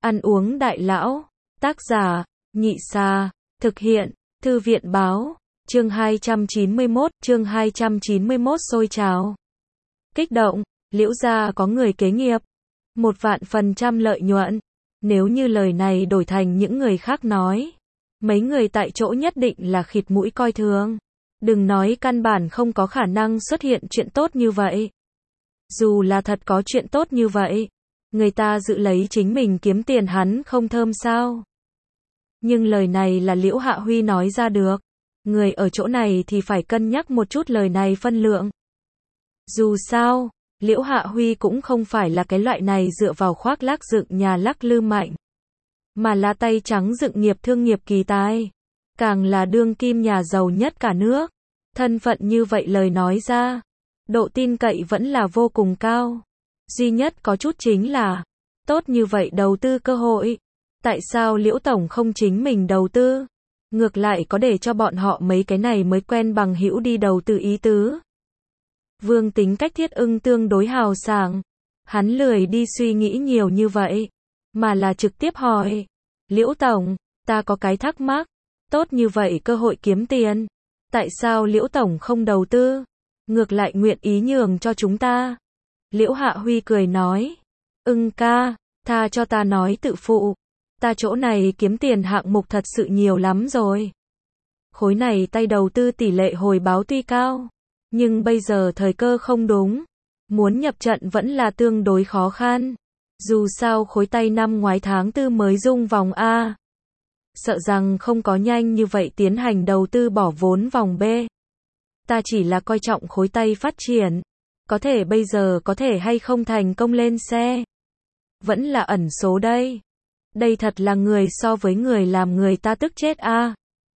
Ăn uống đại lão. Tác giả, Nhị Sa. Thực hiện, Thư viện báo. Chương 291 sôi trào. Kích động, Liễu gia có người kế nghiệp. 1.000% lợi nhuận. Nếu như lời này đổi thành những người khác nói, mấy người tại chỗ nhất định là khịt mũi coi thường. Đừng nói căn bản không có khả năng xuất hiện chuyện tốt như vậy. Dù là thật có chuyện tốt như vậy, người ta dự lấy chính mình kiếm tiền hắn không thơm sao? Nhưng lời này là Liễu Hạ Huy nói ra được. Người ở chỗ này thì phải cân nhắc một chút lời này phân lượng. Dù sao, Liễu Hạ Huy cũng không phải là cái loại này dựa vào khoác lác dựng nhà lắc lư mạnh, mà là tay trắng dựng nghiệp thương nghiệp kỳ tài. Càng là đương kim nhà giàu nhất cả nước. Thân phận như vậy lời nói ra, độ tin cậy vẫn là vô cùng cao. Duy nhất có chút chính là, tốt như vậy đầu tư cơ hội. Tại sao Liễu Tổng không chính mình đầu tư? Ngược lại có để cho bọn họ mấy cái này mới quen bằng hữu đi đầu tư ý tứ. Vương tính cách Thiết Ưng tương đối hào sảng. Hắn lười đi suy nghĩ nhiều như vậy, mà là trực tiếp hỏi. Liễu Tổng, ta có cái thắc mắc. Tốt như vậy cơ hội kiếm tiền. Tại sao Liễu Tổng không đầu tư? Ngược lại nguyện ý nhường cho chúng ta. Liễu Hạ Huy cười nói. Ưng ca, tha cho ta nói tự phụ. Ta chỗ này kiếm tiền hạng mục thật sự nhiều lắm rồi. Khối này tay đầu tư tỷ lệ hồi báo tuy cao, nhưng bây giờ thời cơ không đúng. Muốn nhập trận vẫn là tương đối khó khăn. Dù sao khối tay năm ngoái tháng 4 mới rung vòng A. Sợ rằng không có nhanh như vậy tiến hành đầu tư bỏ vốn vòng B. Ta chỉ là coi trọng khối tay phát triển. Có thể bây giờ có thể hay không thành công lên xe. Vẫn là ẩn số đây. Đây thật là người so với người làm người ta tức chết a.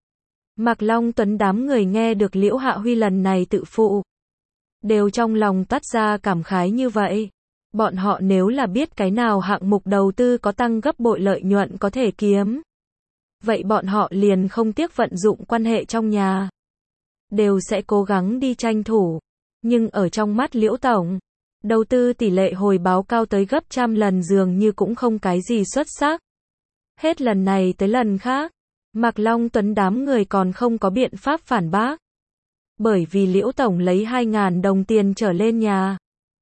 Mạc Long Tuấn đám người nghe được Liễu Hạ Huy lần này tự phụ, đều trong lòng toát ra cảm khái như vậy. Bọn họ nếu là biết cái nào hạng mục đầu tư có tăng gấp bội lợi nhuận có thể kiếm, vậy bọn họ liền không tiếc vận dụng quan hệ trong nhà, đều sẽ cố gắng đi tranh thủ. Nhưng ở trong mắt Liễu Tổng, đầu tư tỷ lệ hồi báo cao tới gấp trăm lần dường như cũng không cái gì xuất sắc. Hết lần này tới lần khác, Mạc Long Tuấn đám người còn không có biện pháp phản bác. Bởi vì Liễu Tổng lấy 2.000 đồng tiền trở lên nhà.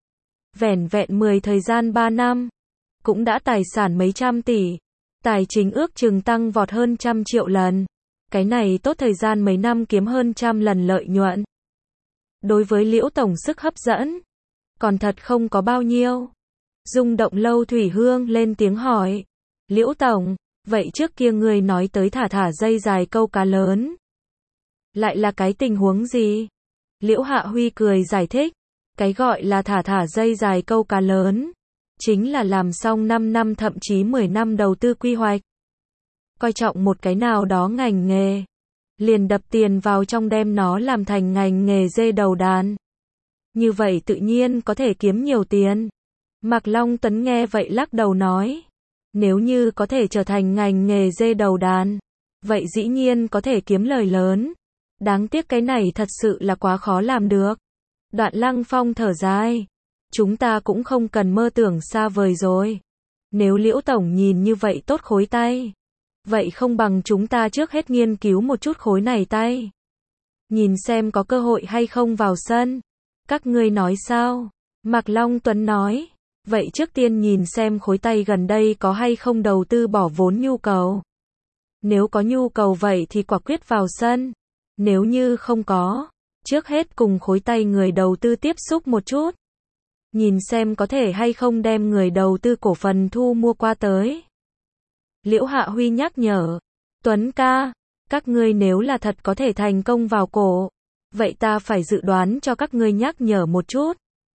Vẻn vẹn 10 thời gian 3 năm, cũng đã tài sản mấy trăm tỷ. Tài chính ước chừng tăng vọt hơn 100 triệu lần. Cái này tốt thời gian mấy năm kiếm hơn 100 lần lợi nhuận. Đối với Liễu Tổng sức hấp dẫn, còn thật không có bao nhiêu. Rung động lâu Thủy Hương lên tiếng hỏi. Liễu Tổng, vậy trước kia người nói tới thả dây dài câu cá lớn. Lại là cái tình huống gì? Liễu Hạ Huy cười giải thích. Cái gọi là thả dây dài câu cá lớn, chính là làm xong 5 năm thậm chí 10 năm đầu tư quy hoạch. Coi trọng một cái nào đó ngành nghề, liền đập tiền vào trong đem nó làm thành ngành nghề dê đầu đàn. Như vậy tự nhiên có thể kiếm nhiều tiền. Mạc Long Tuấn nghe vậy lắc đầu nói. Nếu như có thể trở thành ngành nghề dê đầu đàn, vậy dĩ nhiên có thể kiếm lời lớn. Đáng tiếc cái này thật sự là quá khó làm được. Đoạn Lăng Phong thở dài. Chúng ta cũng không cần mơ tưởng xa vời rồi. Nếu Liễu Tổng nhìn như vậy tốt khối tay, vậy không bằng chúng ta trước hết nghiên cứu một chút khối này tay. Nhìn xem có cơ hội hay không vào sân. Các ngươi nói sao? Mạc Long Tuấn nói. Vậy trước tiên nhìn xem khối tay gần đây có hay không đầu tư bỏ vốn nhu cầu. Nếu có nhu cầu vậy thì quả quyết vào sân. Nếu như không có, trước hết cùng khối tay người đầu tư tiếp xúc một chút. Nhìn xem có thể hay không đem người đầu tư cổ phần thu mua qua tới. Liễu Hạ Huy nhắc nhở. Tuấn ca, các ngươi nếu là thật có thể thành công vào cổ, vậy ta phải dự đoán cho các ngươi nhắc nhở một chút.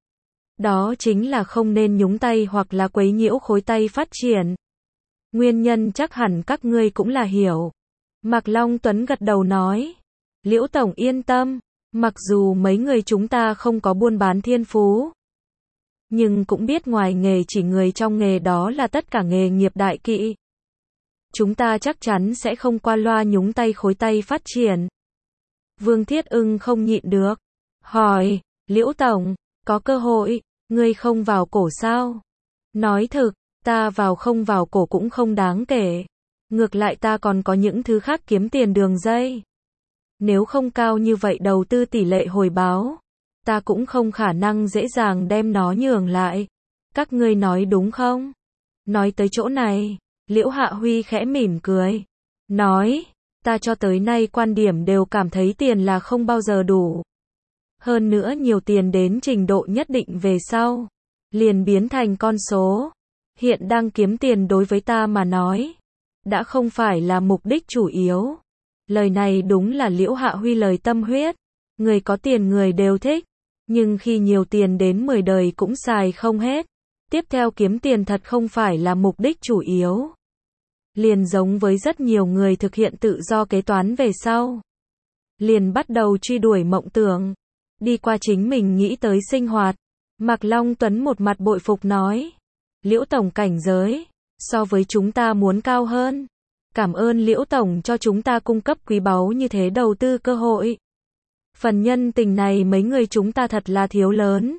Đó chính là không nên nhúng tay hoặc là quấy nhiễu khối tay phát triển. Nguyên nhân chắc hẳn các ngươi cũng là hiểu. Mạc Long Tuấn gật đầu nói. Liễu Tổng yên tâm, mặc dù mấy người chúng ta không có buôn bán thiên phú, nhưng cũng biết ngoài nghề chỉ người trong nghề đó là tất cả nghề nghiệp đại kỵ. Chúng ta chắc chắn sẽ không qua loa nhúng tay khối tay phát triển. Vương Thiết Ưng không nhịn được. Hỏi, Liễu Tổng, có cơ hội, ngươi không vào cổ sao? Nói thực, Ta vào không vào cổ cũng không đáng kể. Ngược lại ta còn có những thứ khác kiếm tiền đường dây. Nếu không cao như vậy đầu tư tỷ lệ hồi báo, ta cũng không khả năng dễ dàng đem nó nhường lại. Các ngươi nói đúng không? Nói tới chỗ này, Liễu Hạ Huy khẽ mỉm cười. Nói, ta cho tới nay quan điểm đều cảm thấy tiền là không bao giờ đủ. Hơn nữa nhiều tiền đến trình độ nhất định về sau, liền biến thành con số. Hiện đang kiếm tiền đối với ta mà nói, đã không phải là mục đích chủ yếu. Lời này đúng là Liễu Hạ Huy lời tâm huyết. Người có tiền người đều thích. Nhưng khi nhiều tiền đến 10 đời cũng xài không hết. Tiếp theo kiếm tiền thật không phải là mục đích chủ yếu. Liền giống với rất nhiều người thực hiện tự do kế toán về sau. Liền bắt đầu truy đuổi mộng tưởng. Đi qua chính mình nghĩ tới sinh hoạt. Mạc Long Tuấn một mặt bội phục nói. Liễu Tổng cảnh giới, so với chúng ta muốn cao hơn. Cảm ơn Liễu Tổng cho chúng ta cung cấp quý báu như thế đầu tư cơ hội. Phần nhân tình này mấy người chúng ta thật là thiếu lớn.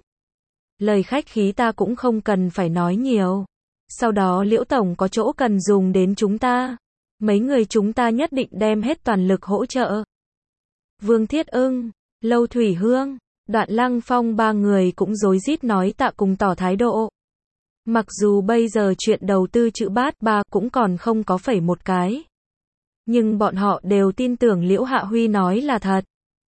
Lời khách khí ta cũng không cần phải nói nhiều. Sau đó Liễu Tổng có chỗ cần dùng đến chúng ta. Mấy người chúng ta nhất định đem hết toàn lực hỗ trợ. Vương Thiết Ưng, Lâu Thủy Hương, Đoạn Lăng Phong ba người cũng rối rít nói tạ cùng tỏ thái độ. Mặc dù bây giờ chuyện đầu tư chữ bát ba cũng còn không có phẩy một cái. Nhưng bọn họ đều tin tưởng Liễu Hạ Huy nói là thật.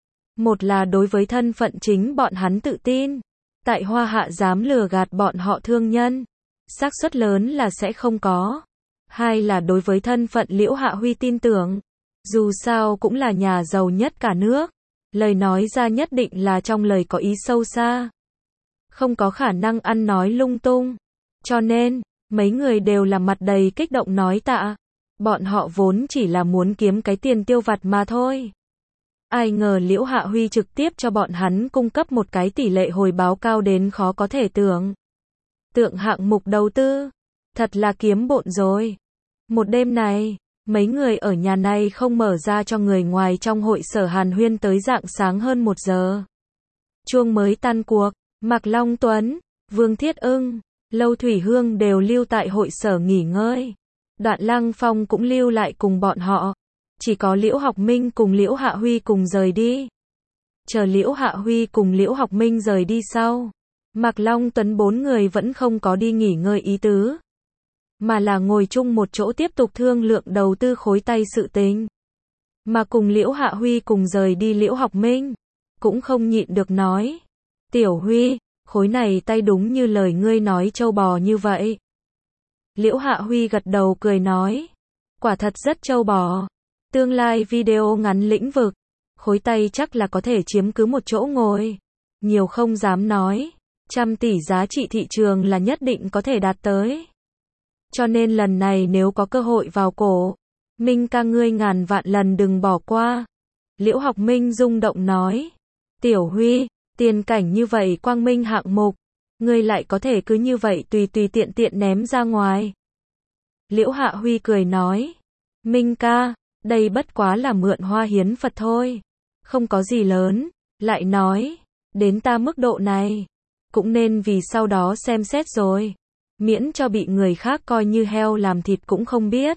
Một là đối với thân phận chính bọn hắn tự tin. Tại Hoa Hạ dám lừa gạt bọn họ thương nhân. Xác suất lớn là sẽ không có. Hai là đối với thân phận Liễu Hạ Huy tin tưởng. Dù sao cũng là nhà giàu nhất cả nước. Lời nói ra nhất định là trong lời có ý sâu xa. Không có khả năng ăn nói lung tung. Cho nên, mấy người đều là mặt đầy kích động nói tạ. Bọn họ vốn chỉ là muốn kiếm cái tiền tiêu vặt mà thôi. Ai ngờ Liễu Hạ Huy trực tiếp cho bọn hắn cung cấp một cái tỷ lệ hồi báo cao đến khó có thể tưởng. Tượng hạng mục đầu tư. Thật là kiếm bộn rồi. Một đêm này, mấy người ở nhà này không mở ra cho người ngoài trong hội sở hàn huyên tới rạng sáng hơn 1 giờ. Chuông mới tan cuộc, Mạc Long Tuấn, Vương Thiết Ưng, Lâu Thủy Hương đều lưu tại hội sở nghỉ ngơi. Đoạn Lăng Phong cũng lưu lại cùng bọn họ. Chỉ có Liễu Học Minh cùng Liễu Hạ Huy cùng rời đi. Chờ Liễu Hạ Huy cùng Liễu Học Minh rời đi sau, Mạc Long Tuấn 4 người vẫn không có đi nghỉ ngơi ý tứ. Mà là ngồi chung một chỗ tiếp tục thương lượng đầu tư khối tay sự tình. Mà cùng Liễu Hạ Huy cùng rời đi Liễu Học Minh, cũng không nhịn được nói. Tiểu Huy, khối này tay đúng như lời ngươi nói trâu bò như vậy. Liễu Hạ Huy gật đầu cười nói. Quả thật rất trâu bò. Tương lai video ngắn lĩnh vực, khối tay chắc là có thể chiếm cứ một chỗ ngồi. Nhiều không dám nói. 100 tỷ giá trị thị trường là nhất định có thể đạt tới. Cho nên lần này nếu có cơ hội vào cổ, Minh ca ngươi ngàn vạn lần đừng bỏ qua. Liễu Học Minh rung động nói. Tiểu Huy, tiền cảnh như vậy quang minh hạng mục, ngươi lại có thể cứ như vậy tùy tùy tiện tiện ném ra ngoài. Liễu Hạ Huy cười nói. Minh ca, đây bất quá là mượn hoa hiến Phật thôi. Không có gì lớn. Lại nói, đến ta mức độ này, cũng nên vì sau đó xem xét rồi. Miễn cho bị người khác coi như heo làm thịt cũng không biết.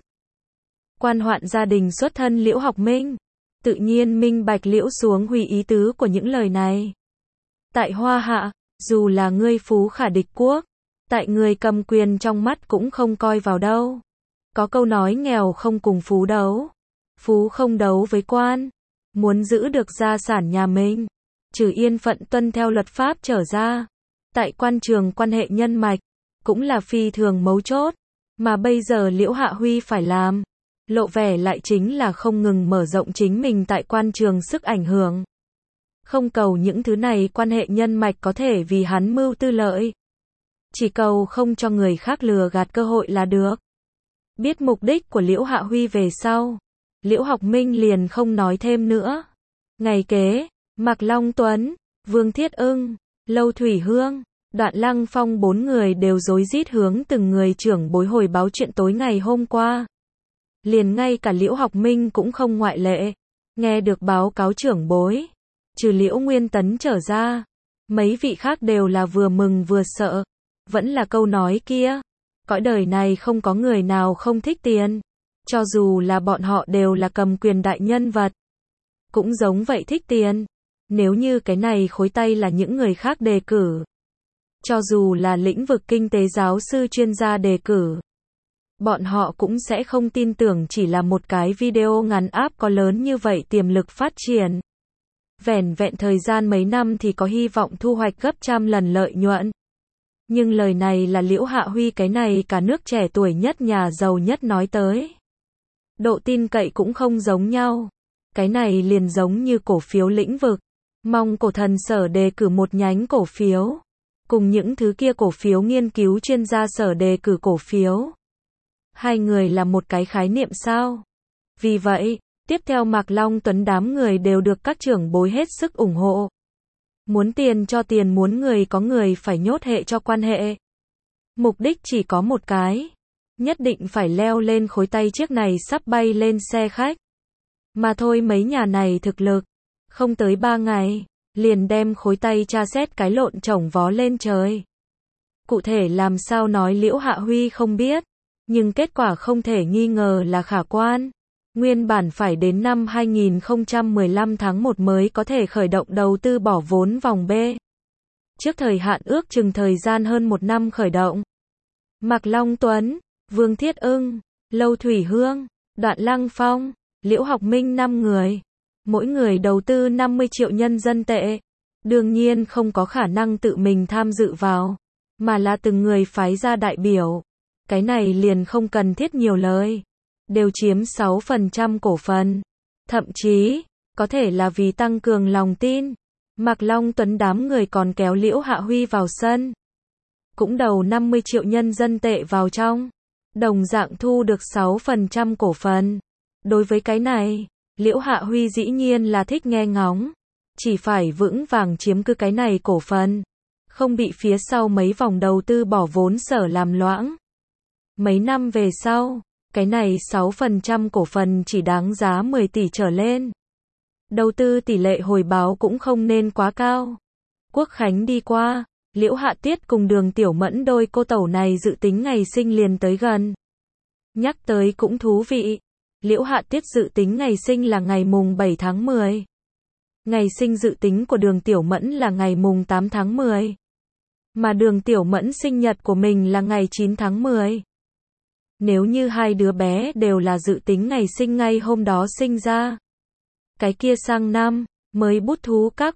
Quan hoạn gia đình xuất thân Liễu Học Minh, tự nhiên minh bạch Liễu Xuống Huy ý tứ của những lời này. Tại Hoa Hạ, dù là ngươi phú khả địch quốc, tại người cầm quyền trong mắt cũng không coi vào đâu. Có câu nói nghèo không cùng phú đấu, phú không đấu với quan. Muốn giữ được gia sản nhà mình, trừ yên phận tuân theo luật pháp trở ra, tại quan trường quan hệ nhân mạch, cũng là phi thường mấu chốt. Mà bây giờ Liễu Hạ Huy phải làm, lộ vẻ lại chính là không ngừng mở rộng chính mình tại quan trường sức ảnh hưởng. Không cầu những thứ này quan hệ nhân mạch có thể vì hắn mưu tư lợi. Chỉ cầu không cho người khác lừa gạt cơ hội là được. Biết mục đích của Liễu Hạ Huy về sau, Liễu Học Minh liền không nói thêm nữa. Ngày kế, Mạc Long Tuấn, Vương Thiết Ưng, Lâu Thủy Hương, Đoạn Lăng Phong 4 người đều rối rít hướng từng người trưởng bối hồi báo chuyện tối ngày hôm qua. Liền ngay cả Liễu Học Minh cũng không ngoại lệ. Nghe được báo cáo trưởng bối, trừ Liễu Nguyên Tấn trở ra, mấy vị khác đều là vừa mừng vừa sợ. Vẫn là câu nói kia, Cõi đời này không có người nào không thích tiền. Cho dù là bọn họ đều là cầm quyền đại nhân vật. Cũng giống vậy thích tiền. Nếu như cái này khối tay là những người khác đề cử. Cho dù là lĩnh vực kinh tế giáo sư chuyên gia đề cử. Bọn họ cũng sẽ không tin tưởng chỉ là một cái video ngắn app có lớn như vậy tiềm lực phát triển. Vẻn vẹn thời gian mấy năm thì có hy vọng thu hoạch gấp trăm lần lợi nhuận. Nhưng lời này là Liễu Hạ Huy cái này cả nước trẻ tuổi nhất nhà giàu nhất nói tới. Độ tin cậy cũng không giống nhau. Cái này liền giống như cổ phiếu lĩnh vực. Mong cổ thần sở đề cử một nhánh cổ phiếu. Cùng những thứ kia cổ phiếu nghiên cứu chuyên gia sở đề cử cổ phiếu. Hai người là một cái khái niệm sao? Vì vậy, tiếp theo Mạc Long Tuấn đám người đều được các trưởng bối hết sức ủng hộ. Muốn tiền cho tiền, muốn người có người phải nhốt hệ cho quan hệ. Mục đích chỉ có một cái. Nhất định phải leo lên khối tay chiếc này sắp bay lên xe khách. Mà thôi mấy nhà này thực lực. Không tới 3 ngày, liền đem khối tay tra xét cái lộn chổng vó lên trời. Cụ thể làm sao nói Liễu Hạ Huy không biết. Nhưng kết quả không thể nghi ngờ là khả quan. Nguyên bản phải đến năm 2015 tháng 1 mới có thể khởi động đầu tư bỏ vốn vòng B. Trước thời hạn ước chừng thời gian hơn 1 năm khởi động. Mạc Long Tuấn, Vương Thiết Ưng, Lâu Thủy Hương, Đoạn Lăng Phong, Liễu Học Minh 5 người. Mỗi người đầu tư 50 triệu nhân dân tệ. Đương nhiên không có khả năng tự mình tham dự vào. Mà là từng người phái ra đại biểu. Cái này liền không cần thiết nhiều lời. Đều chiếm 6% cổ phần. Thậm chí, có thể là vì tăng cường lòng tin. Mạc Long Tuấn đám người còn kéo Liễu Hạ Huy vào sân. Cũng đầu 50 triệu nhân dân tệ vào trong. Đồng dạng thu được 6% cổ phần. Đối với cái này, Liễu Hạ Huy dĩ nhiên là thích nghe ngóng. Chỉ phải vững vàng chiếm cứ cái này cổ phần. Không bị phía sau mấy vòng đầu tư bỏ vốn sở làm loãng. Mấy năm về sau, cái này 6% cổ phần chỉ đáng giá 10 tỷ trở lên. Đầu tư tỷ lệ hồi báo cũng không nên quá cao. Quốc khánh đi qua, Liễu Hạ Tiết cùng Đường Tiểu Mẫn đôi cô tẩu này dự tính ngày sinh liền tới gần. Nhắc tới cũng thú vị. Liễu Hạ Tiết dự tính ngày sinh là ngày mùng 7 tháng 10. Ngày sinh dự tính của Đường Tiểu Mẫn là ngày mùng 8 tháng 10. Mà Đường Tiểu Mẫn sinh nhật của mình là ngày 9 tháng 10. Nếu như hai đứa bé đều là dự tính ngày sinh ngay hôm đó sinh ra. Cái kia sang năm, mới bút thú các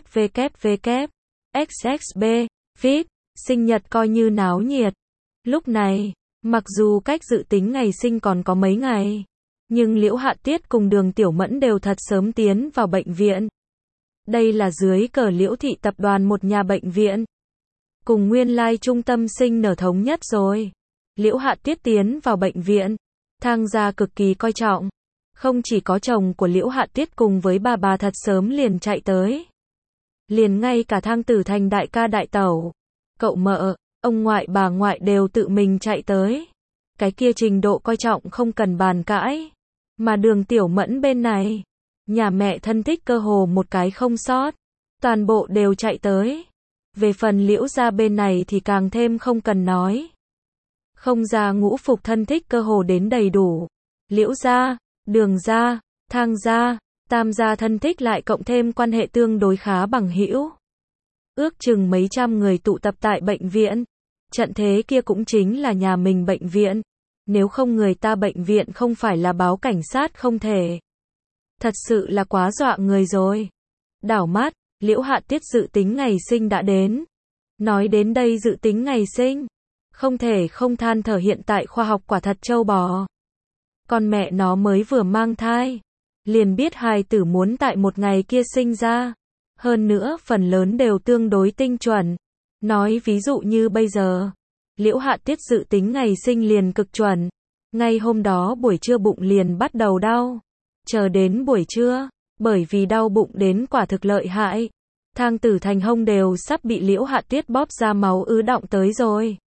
WWW, XXB, VIP, sinh nhật coi như náo nhiệt. Lúc này, mặc dù cách dự tính ngày sinh còn có mấy ngày, nhưng Liễu Hạ Tiết cùng Đường Tiểu Mẫn đều thật sớm tiến vào bệnh viện. Đây là dưới cờ Liễu Thị tập đoàn một nhà bệnh viện. Cùng nguyên lai trung tâm sinh nở thống nhất rồi. Liễu Hạ Tiết tiến vào bệnh viện. Thang gia cực kỳ coi trọng. Không chỉ có chồng của Liễu Hạ Tiết cùng với bà thật sớm liền chạy tới. Liền ngay cả Thang Tử Thành đại ca đại tẩu, cậu mợ, ông ngoại bà ngoại đều tự mình chạy tới. Cái kia trình độ coi trọng không cần bàn cãi. Mà Đường Tiểu Mẫn bên này, nhà mẹ thân thích cơ hồ một cái không sót. Toàn bộ đều chạy tới. Về phần Liễu gia bên này thì càng thêm không cần nói. Không gia ngũ phục thân thích cơ hồ đến đầy đủ. Liễu gia, Đường gia, Thang gia, Tam gia thân thích lại cộng thêm quan hệ tương đối khá bằng hữu. Ước chừng mấy trăm người tụ tập tại bệnh viện. Trận thế kia cũng chính là nhà mình bệnh viện. Nếu không người ta bệnh viện không phải là báo cảnh sát không thể. Thật sự là quá dọa người rồi. Đảo mắt, Liễu Hạ Tiết dự tính ngày sinh đã đến. Nói đến đây dự tính ngày sinh, không thể không than thở hiện tại khoa học quả thật trâu bò. Con mẹ nó mới vừa mang thai, liền biết hài tử muốn tại một ngày kia sinh ra. Hơn nữa phần lớn đều tương đối tinh chuẩn. Nói ví dụ như bây giờ, Liễu Hạ Tiết dự tính ngày sinh liền cực chuẩn. Ngay hôm đó buổi trưa bụng liền bắt đầu đau. Chờ đến buổi trưa, bởi vì đau bụng đến quả thực lợi hại. Thang Tử Thành hông đều sắp bị Liễu Hạ Tiết bóp ra máu ứ đọng tới rồi.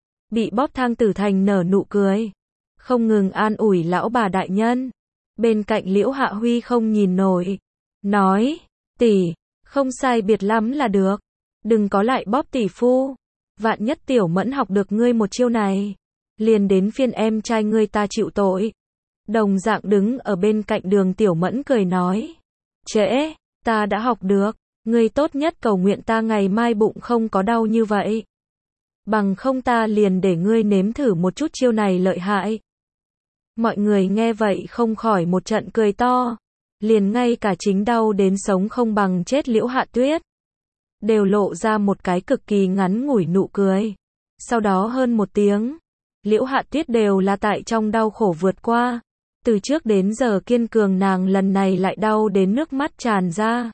Bị bóp Thang Tử Thành nở nụ cười. Không ngừng an ủi lão bà đại nhân. Bên cạnh Liễu Hạ Huy không nhìn nổi. Nói, tỷ, không sai biệt lắm là được. Đừng có lại bóp tỷ phu. Vạn nhất Tiểu Mẫn học được ngươi một chiêu này. liền đến phiên em trai ngươi ta chịu tội. Đồng dạng đứng ở bên cạnh Đường Tiểu Mẫn cười nói. Trễ, ta đã học được, ngươi tốt nhất cầu nguyện ta ngày mai bụng không có đau như vậy. Bằng không ta liền để ngươi nếm thử một chút chiêu này lợi hại. Mọi người nghe vậy không khỏi một trận cười to. Liền ngay cả chính đau đến sống không bằng chết Liễu Hạ Tuyết đều lộ ra một cái cực kỳ ngắn ngủi nụ cười. Sau đó hơn một tiếng, Liễu Hạ Tuyết đều là tại trong đau khổ vượt qua. Từ trước đến giờ kiên cường nàng lần này lại đau đến nước mắt tràn ra.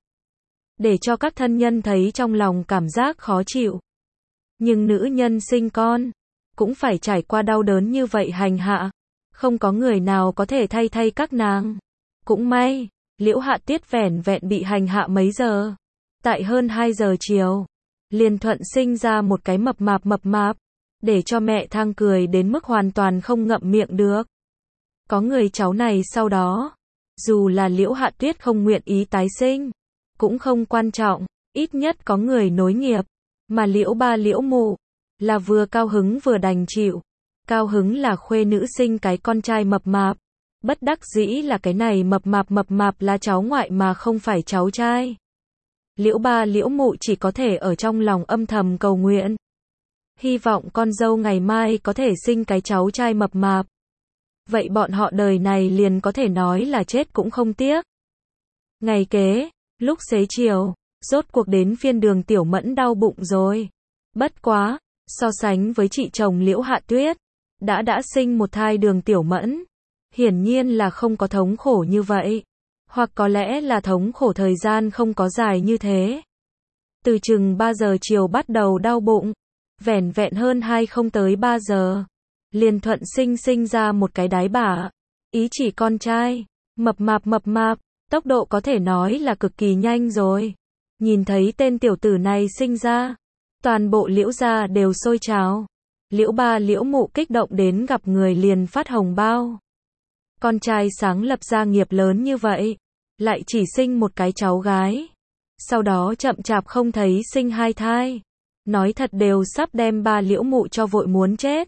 Để cho các thân nhân thấy trong lòng cảm giác khó chịu. Nhưng nữ nhân sinh con, cũng phải trải qua đau đớn như vậy hành hạ. Không có người nào có thể thay các nàng. Cũng may, Liễu Hạ Tuyết vẻn vẹn bị hành hạ mấy giờ. Tại hơn 2 giờ chiều, liền thuận sinh ra một cái mập mạp, để cho mẹ thang cười đến mức hoàn toàn không ngậm miệng được. Có người cháu này sau đó, dù là Liễu Hạ Tuyết không nguyện ý tái sinh, cũng không quan trọng, ít nhất có người nối nghiệp. Mà Liễu ba Liễu mụ, là vừa cao hứng vừa đành chịu. Cao hứng là khuê nữ sinh cái con trai mập mạp. Bất đắc dĩ là cái này mập mạp là cháu ngoại mà không phải cháu trai. Liễu ba Liễu mụ chỉ có thể ở trong lòng âm thầm cầu nguyện. Hy vọng con dâu ngày mai có thể sinh cái cháu trai mập mạp. Vậy bọn họ đời này liền có thể nói là chết cũng không tiếc. Ngày kế, lúc xế chiều, rốt cuộc đến phiên Đường Tiểu Mẫn đau bụng rồi. Bất quá, so sánh với chị chồng Liễu Hạ Tuyết, đã sinh một thai Đường Tiểu Mẫn, hiển nhiên là không có thống khổ như vậy. Hoặc có lẽ là thống khổ thời gian không có dài như thế. Từ chừng 3 giờ chiều bắt đầu đau bụng, vẻn vẹn hơn không tới 3 giờ, liền thuận sinh ra một cái đái bả, ý chỉ con trai, mập mạp, tốc độ có thể nói là cực kỳ nhanh rồi. Nhìn thấy tên tiểu tử này sinh ra, toàn bộ Liễu gia đều sôi trào. Liễu ba Liễu mụ kích động đến gặp người liền phát hồng bao. Con trai sáng lập gia nghiệp lớn như vậy, lại chỉ sinh một cái cháu gái. Sau đó chậm chạp không thấy sinh 2 thai. Nói thật đều sắp đem ba Liễu mụ cho vội muốn chết.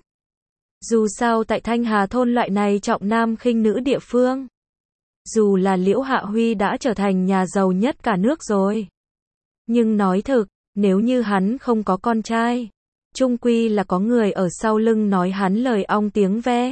Dù sao tại Thanh Hà thôn loại này trọng nam khinh nữ địa phương. Dù là Liễu Hạ Huy đã trở thành nhà giàu nhất cả nước rồi. Nhưng nói thực, nếu như hắn không có con trai, chung quy là có người ở sau lưng nói hắn lời ong tiếng ve.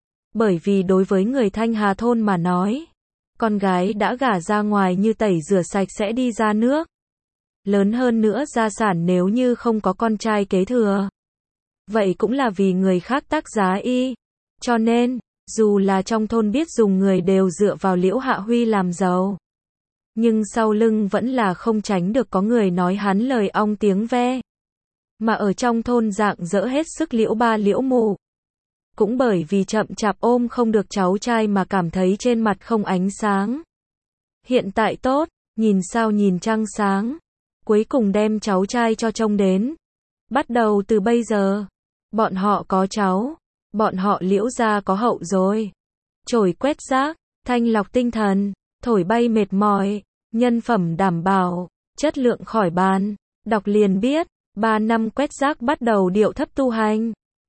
Bởi vì đối với người Thanh Hà thôn mà nói, con gái đã gả ra ngoài như tẩy rửa sạch sẽ đi ra nước. Lớn hơn nữa gia sản nếu như không có con trai kế thừa, vậy cũng là vì người khác tác giá y. Cho nên, dù là trong thôn biết dùng người đều dựa vào Liễu Hạ Huy làm giàu. Nhưng sau lưng vẫn là không tránh được có người nói hắn lời ong tiếng ve. Mà ở trong thôn rạng rỡ hết sức Liễu ba Liễu mụ. Cũng bởi vì chậm chạp ôm không được cháu trai mà cảm thấy trên mặt không ánh sáng. Hiện tại tốt, nhìn sao nhìn trăng sáng. Cuối cùng đem cháu trai cho trông đến. Bắt đầu từ bây giờ, bọn họ có cháu, bọn họ Liễu gia có hậu rồi. Chổi quét rác, thanh lọc tinh thần, thổi bay mệt mỏi, nhân phẩm đảm bảo, chất lượng khỏi bàn. Đọc liền biết, 3 năm quét rác bắt đầu điệu thấp tu hành.